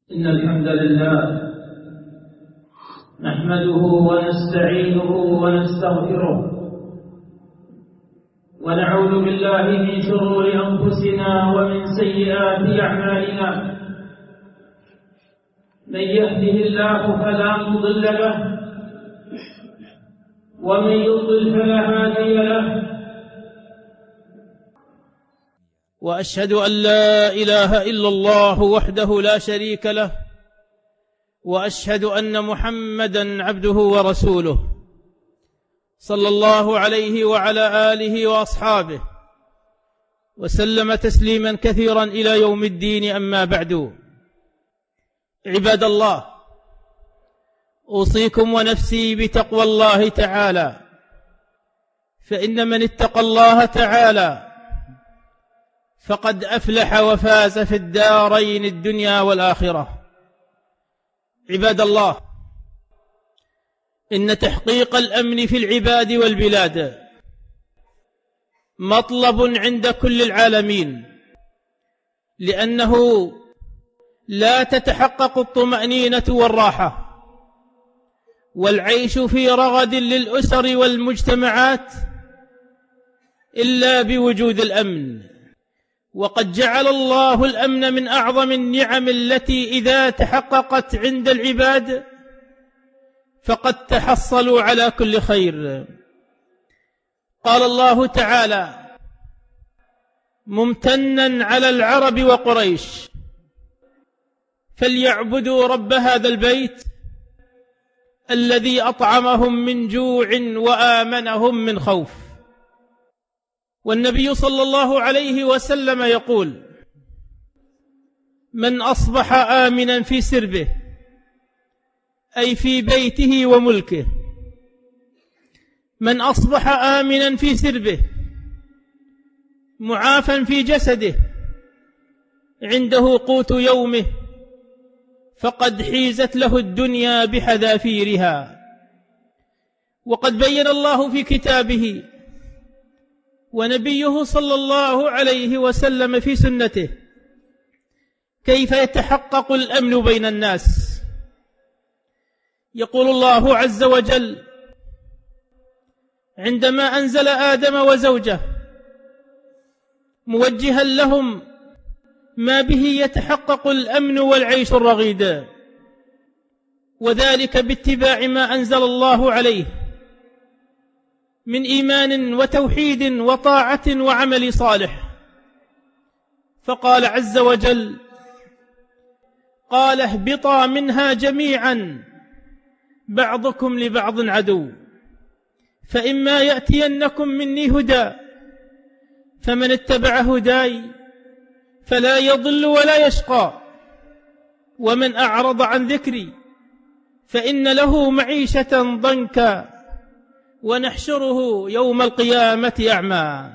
إن الحمد لله نحمده ونستعينه ونستغفره ونعوذ بالله من شرور أنفسنا ومن سيئات أعمالنا. من يهده الله فلا مضل له ومن يضلل فلا هادي له، وأشهد أن لا إله إلا الله وحده لا شريك له، وأشهد أن محمدًا عبده ورسوله صلى الله عليه وعلى آله وأصحابه وسلم تسليمًا كثيرًا إلى يوم الدين. أما بعد، عباد الله، أوصيكم ونفسي بتقوى الله تعالى، فإن من اتقى الله تعالى فقد أفلح وفاز في الدارين الدنيا والآخرة. عباد الله، إن تحقيق الأمن في العباد والبلاد مطلب عند كل العالمين، لأنه لا تتحقق الطمأنينة والراحة والعيش في رغد للأسر والمجتمعات إلا بوجود الأمن. وقد جعل الله الأمن من أعظم النعم التي إذا تحققت عند العباد فقد تحصلوا على كل خير. قال الله تعالى ممتنا على العرب وقريش فليعبدوا رب هذا البيت الذي أطعمهم من جوع وآمنهم من خوف. والنبي صلى الله عليه وسلم يقول: من أصبح آمنا في سربه، أي في بيته وملكه، من أصبح آمنا في سربه معافا في جسده عنده قوت يومه فقد حيزت له الدنيا بحذافيرها. وقد بين الله في كتابه ونبيه صلى الله عليه وسلم في سنته كيف يتحقق الأمن بين الناس. يقول الله عز وجل عندما أنزل آدم وزوجه موجها لهم ما به يتحقق الأمن والعيش الرغيد، وذلك باتباع ما أنزل الله عليه من إيمان وتوحيد وطاعة وعمل صالح. فقال عز وجل: قال اهبطا منها جميعا بعضكم لبعض عدو، فإما يأتينكم مني هدى فمن اتبع هداي فلا يضل ولا يشقى، ومن أعرض عن ذكري فإن له معيشة ضنكا ونحشره يوم القيامة أعمى.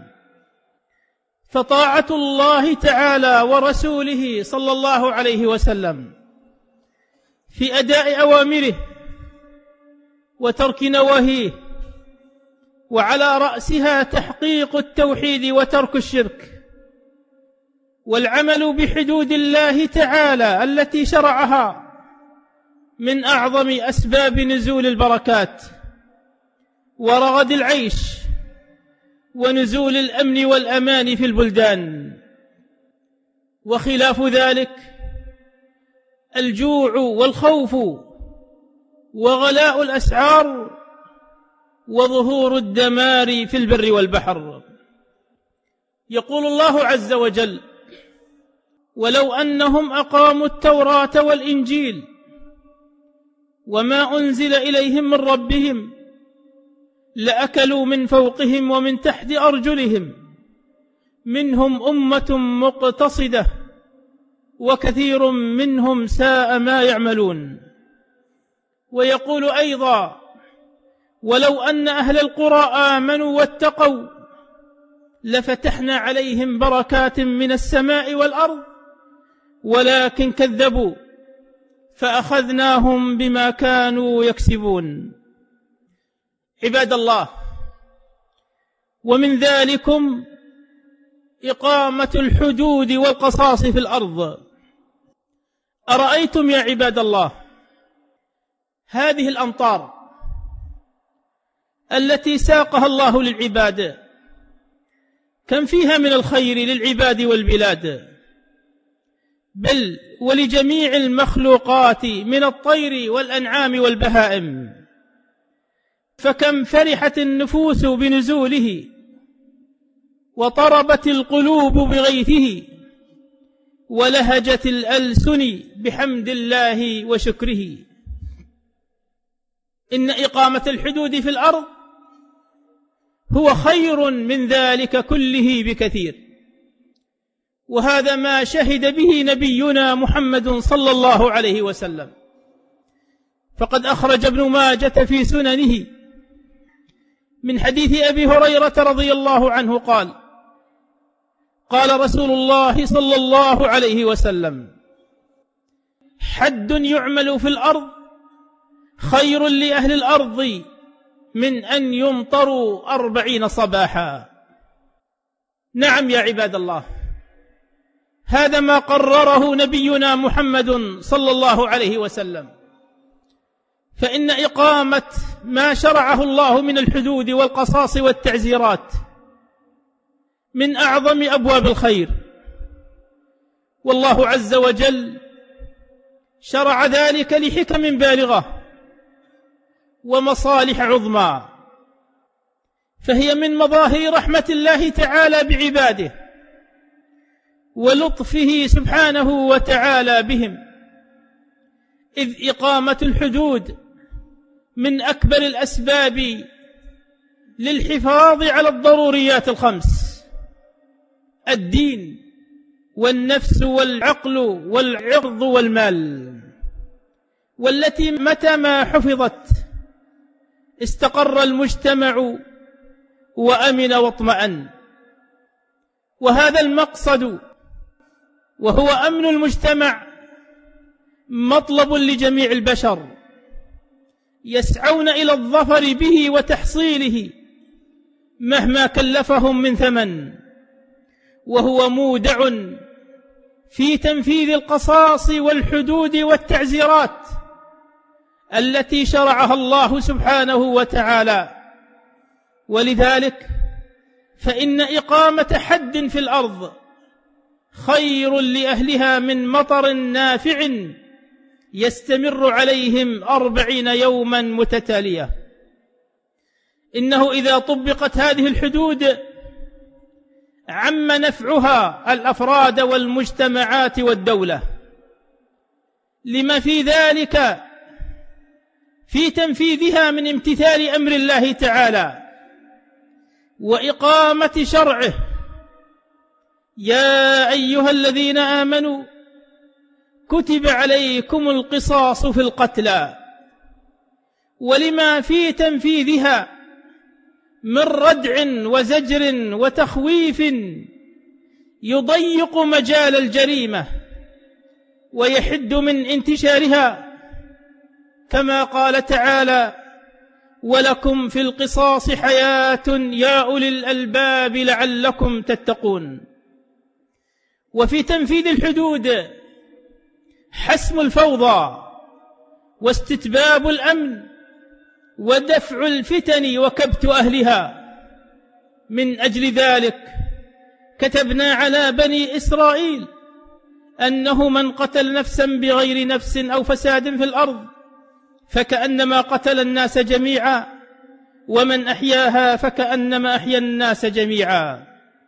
فطاعة الله تعالى ورسوله صلى الله عليه وسلم في أداء أوامره وترك نواهيه، وعلى رأسها تحقيق التوحيد وترك الشرك، والعمل بحدود الله تعالى التي شرعها من أعظم أسباب نزول البركات ورغد العيش ونزول الأمن والأمان في البلدان. وخلاف ذلك الجوع والخوف وغلاء الأسعار وظهور الدمار في البر والبحر. يقول الله عز وجل: ولو أنهم أقاموا التوراة والإنجيل وما أنزل إليهم من ربهم لأكلوا من فوقهم ومن تحت أرجلهم منهم أمة مقتصدة وكثير منهم ساء ما يعملون. ويقول أيضا: ولو أن أهل القرى آمنوا واتقوا لفتحنا عليهم بركات من السماء والأرض ولكن كذبوا فأخذناهم بما كانوا يكسبون. عباد الله، ومن ذلكم إقامة الحدود والقصاص في الأرض، أرأيتم يا عباد الله هذه الأمطار التي ساقها الله للعباد كم فيها من الخير للعباد والبلاد، بل ولجميع المخلوقات من الطير والأنعام والبهائم، فكم فرحت النفوس بنزوله وطربت القلوب بغيثه ولهجت الألسن بحمد الله وشكره. إن إقامة الحدود في الأرض هو خير من ذلك كله بكثير، وهذا ما شهد به نبينا محمد صلى الله عليه وسلم. فقد أخرج ابن ماجة في سننه من حديث أبي هريرة رضي الله عنه قال: قال رسول الله صلى الله عليه وسلم: حد يعمل في الأرض خير لأهل الأرض من أن يمطروا 40 صباحا. نعم يا عباد الله، هذا ما قرره نبينا محمد صلى الله عليه وسلم. فإن إقامة ما شرعه الله من الحدود والقصاص والتعزيرات من أعظم أبواب الخير، والله عز وجل شرع ذلك لحكم بالغة ومصالح عظمى، فهي من مظاهر رحمة الله تعالى بعباده ولطفه سبحانه وتعالى بهم، إذ إقامة الحدود من أكبر الأسباب للحفاظ على الضروريات الخمس: الدين والنفس والعقل والعرض والمال، والتي متى ما حفظت استقر المجتمع وأمن واطمأن. وهذا المقصد وهو أمن المجتمع مطلب لجميع البشر، يسعون إلى الظفر به وتحصيله مهما كلفهم من ثمن، وهو مودع في تنفيذ القصاص والحدود والتعزيرات التي شرعها الله سبحانه وتعالى. ولذلك فإن إقامة حد في الأرض خير لأهلها من مطر نافع يستمر عليهم 40 يوما متتالية. إنه إذا طبقت هذه الحدود عم نفعها الأفراد والمجتمعات والدولة، لما في ذلك في تنفيذها من امتثال أمر الله تعالى وإقامة شرعه. يا أيها الذين آمنوا كتب عليكم القصاص في القتلى، ولما في تنفيذها من ردع وزجر وتخويف يضيق مجال الجريمة ويحد من انتشارها، كما قال تعالى: ولكم في القصاص حياة يا أولي الألباب لعلكم تتقون. وفي تنفيذ الحدود حسم الفوضى واستتباب الأمن ودفع الفتن وكبت أهلها. من أجل ذلك كتبنا على بني إسرائيل أنه من قتل نفسا بغير نفس أو فساد في الأرض فكأنما قتل الناس جميعا، ومن أحياها فكأنما أحيا الناس جميعا.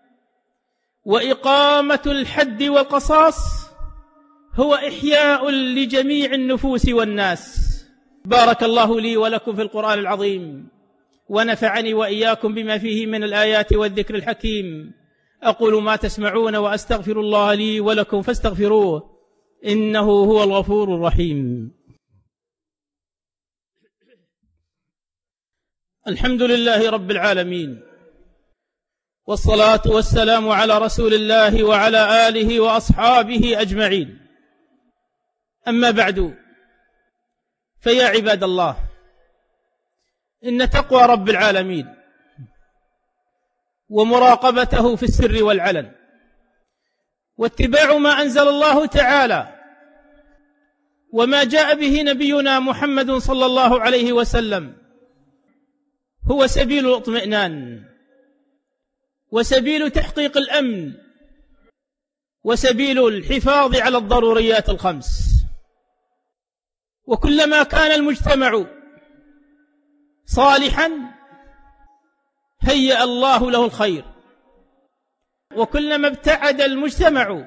وإقامة الحد والقصاص هو إحياء لجميع النفوس والناس. بارك الله لي ولكم في القرآن العظيم، ونفعني وإياكم بما فيه من الآيات والذكر الحكيم. أقول ما تسمعون وأستغفر الله لي ولكم فاستغفروه إنه هو الغفور الرحيم. الحمد لله رب العالمين، والصلاة والسلام على رسول الله وعلى آله وأصحابه أجمعين. أما بعد، فيا عباد الله، إن تقوى رب العالمين ومراقبته في السر والعلن واتباع ما أنزل الله تعالى وما جاء به نبينا محمد صلى الله عليه وسلم هو سبيل الاطمئنان، وسبيل تحقيق الأمن، وسبيل الحفاظ على الضروريات الخمس. وكلما كان المجتمع صالحا هيأ الله له الخير، وكلما ابتعد المجتمع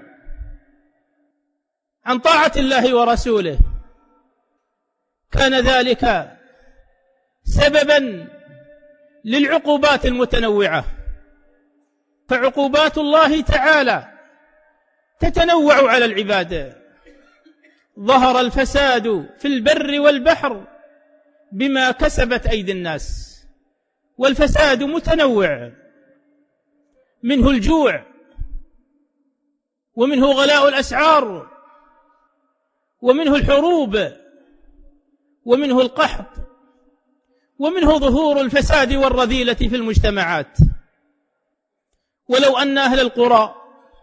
عن طاعة الله ورسوله كان ذلك سببا للعقوبات المتنوعة. فعقوبات الله تعالى تتنوع على العباد. ظهر الفساد في البر والبحر بما كسبت أيدي الناس، والفساد متنوع، منه الجوع، ومنه غلاء الأسعار، ومنه الحروب، ومنه القحط، ومنه ظهور الفساد والرذيلة في المجتمعات. ولو أن أهل القرى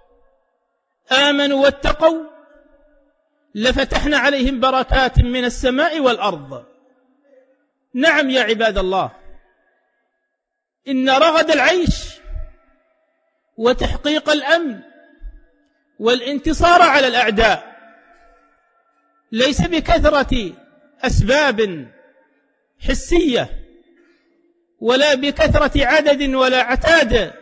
آمنوا واتقوا لفتحنا عليهم بركات من السماء والأرض. نعم يا عباد الله، إن رغد العيش وتحقيق الأمن والانتصار على الأعداء ليس بكثرة أسباب حسية، ولا بكثرة عدد ولا عتاد،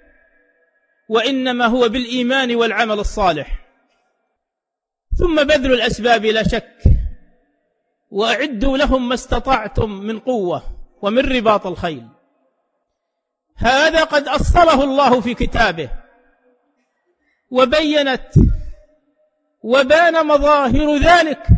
وإنما هو بالإيمان والعمل الصالح، ثم بذل الأسباب لا شك، وأعدوا لهم ما استطعتم من قوة ومن رباط الخيل. هذا قد أصله الله في كتابه، وبينت وبان مظاهر ذلك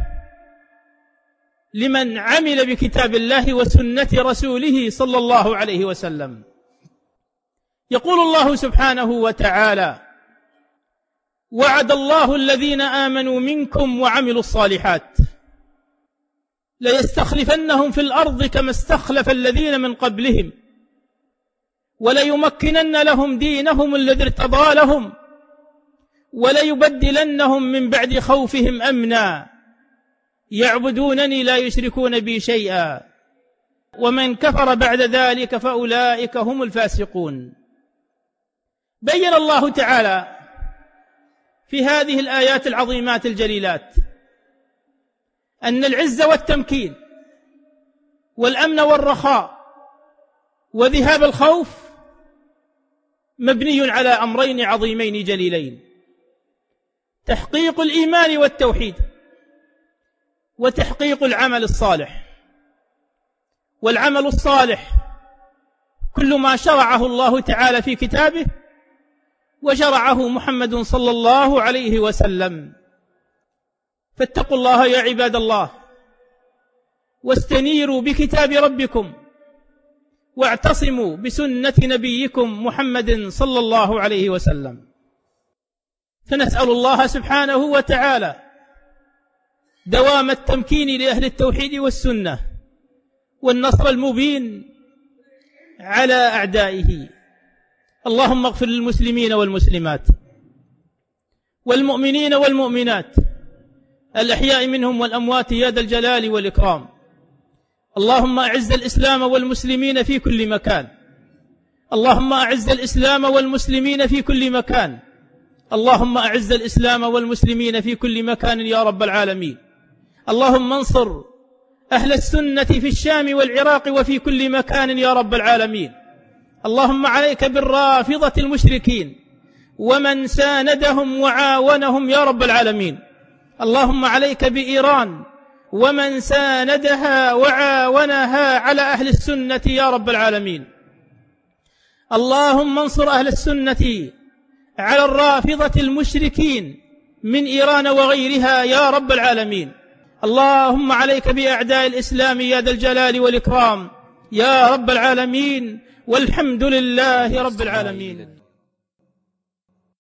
لمن عمل بكتاب الله وسنة رسوله صلى الله عليه وسلم. يقول الله سبحانه وتعالى: وعد الله الذين آمنوا منكم وعملوا الصالحات ليستخلفنهم في الأرض كما استخلف الذين من قبلهم وليمكنن لهم دينهم الذي ارتضى لهم وليبدلنهم من بعد خوفهم أمنا يعبدونني لا يشركون بي شيئا ومن كفر بعد ذلك فأولئك هم الفاسقون. بين الله تعالى في هذه الآيات العظيمات الجليلات أن العز والتمكين والأمن والرخاء وذهاب الخوف مبني على أمرين عظيمين جليلين: تحقيق الإيمان والتوحيد، وتحقيق العمل الصالح. والعمل الصالح كل ما شرعه الله تعالى في كتابه وشرعه محمد صلى الله عليه وسلم. فاتقوا الله يا عباد الله، واستنيروا بكتاب ربكم، واعتصموا بسنة نبيكم محمد صلى الله عليه وسلم. فنسأل الله سبحانه وتعالى دوام التمكين لأهل التوحيد والسنة والنصر المبين على أعدائه. اللهم اغفر للمسلمين والمسلمات والمؤمنين والمؤمنات الأحياء منهم والأموات يا ذا الجلال والإكرام. اللهم أعز الإسلام والمسلمين في كل مكان. اللهم أعز الإسلام والمسلمين في كل مكان. اللهم أعز الإسلام والمسلمين في كل مكان يا رب العالمين. اللهم انصر أهل السنة في الشام والعراق وفي كل مكان يا رب العالمين. اللهم عليك بالرافضة المشركين ومن ساندهم وعاونهم يا رب العالمين. اللهم عليك بإيران ومن ساندها وعاونها على أهل السنة يا رب العالمين. اللهم انصر أهل السنة على الرافضة المشركين من إيران وغيرها يا رب العالمين. اللهم عليك بأعداء الإسلام يا ذا الجلال والإكرام يا رب العالمين، والحمد لله رب العالمين.